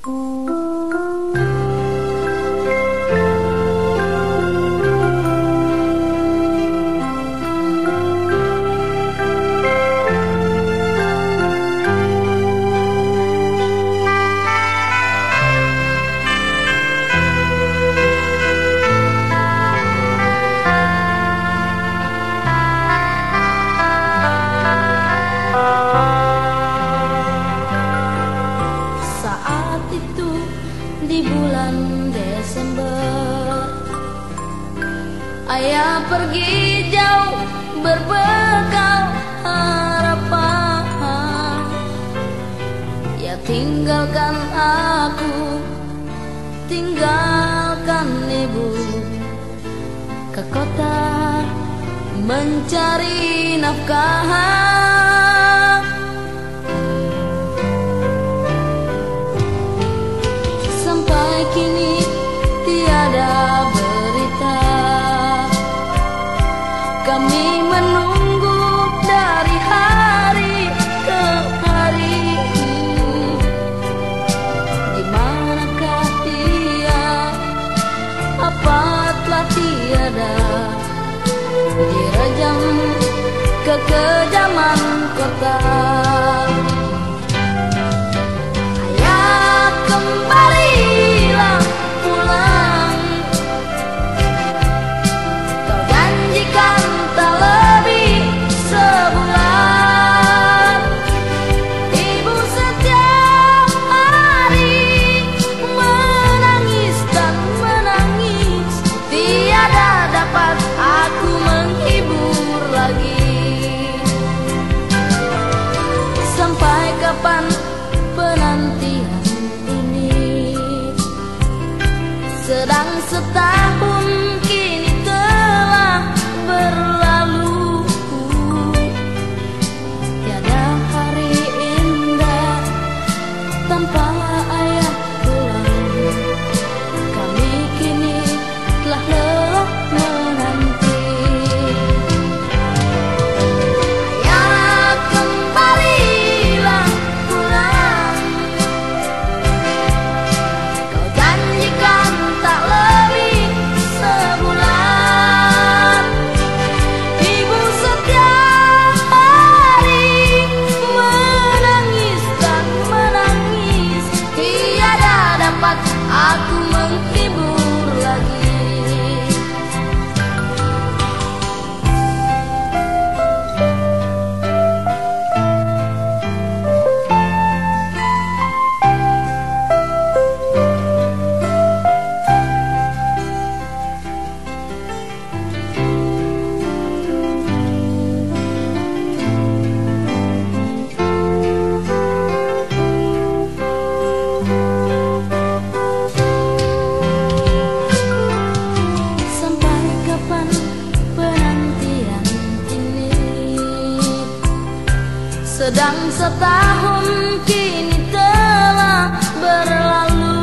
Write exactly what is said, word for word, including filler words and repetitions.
Di bulan Desember, ayah pergi jauh berbekal harapan. Ya tinggalkan aku, tinggalkan ibu, ke kota mencari nafkah. Kini tiada berita, kami menunggu dari hari ke hari. Di manakah dia? Apa telah tiada? Dirajam kekejaman kota. Ayah kembali pulang, kau janjikan tak lebih sebulan. Ibu setiap hari menangis dan menangis, tiada dapat aku menghibur lagi. Sampai kapan penantian ini? Sedang setahun kini telah berlalu, tiada hari indah tanpa ayah pulang. Kami kini telah lelah menanti. Ayah kembalilah pulang, kau janjikan tak lebih sebulan. Ibu setiap hari menangis dan menangis, tiada dapat aku menghibur lagi. Sedang setahun kini telah berlalu,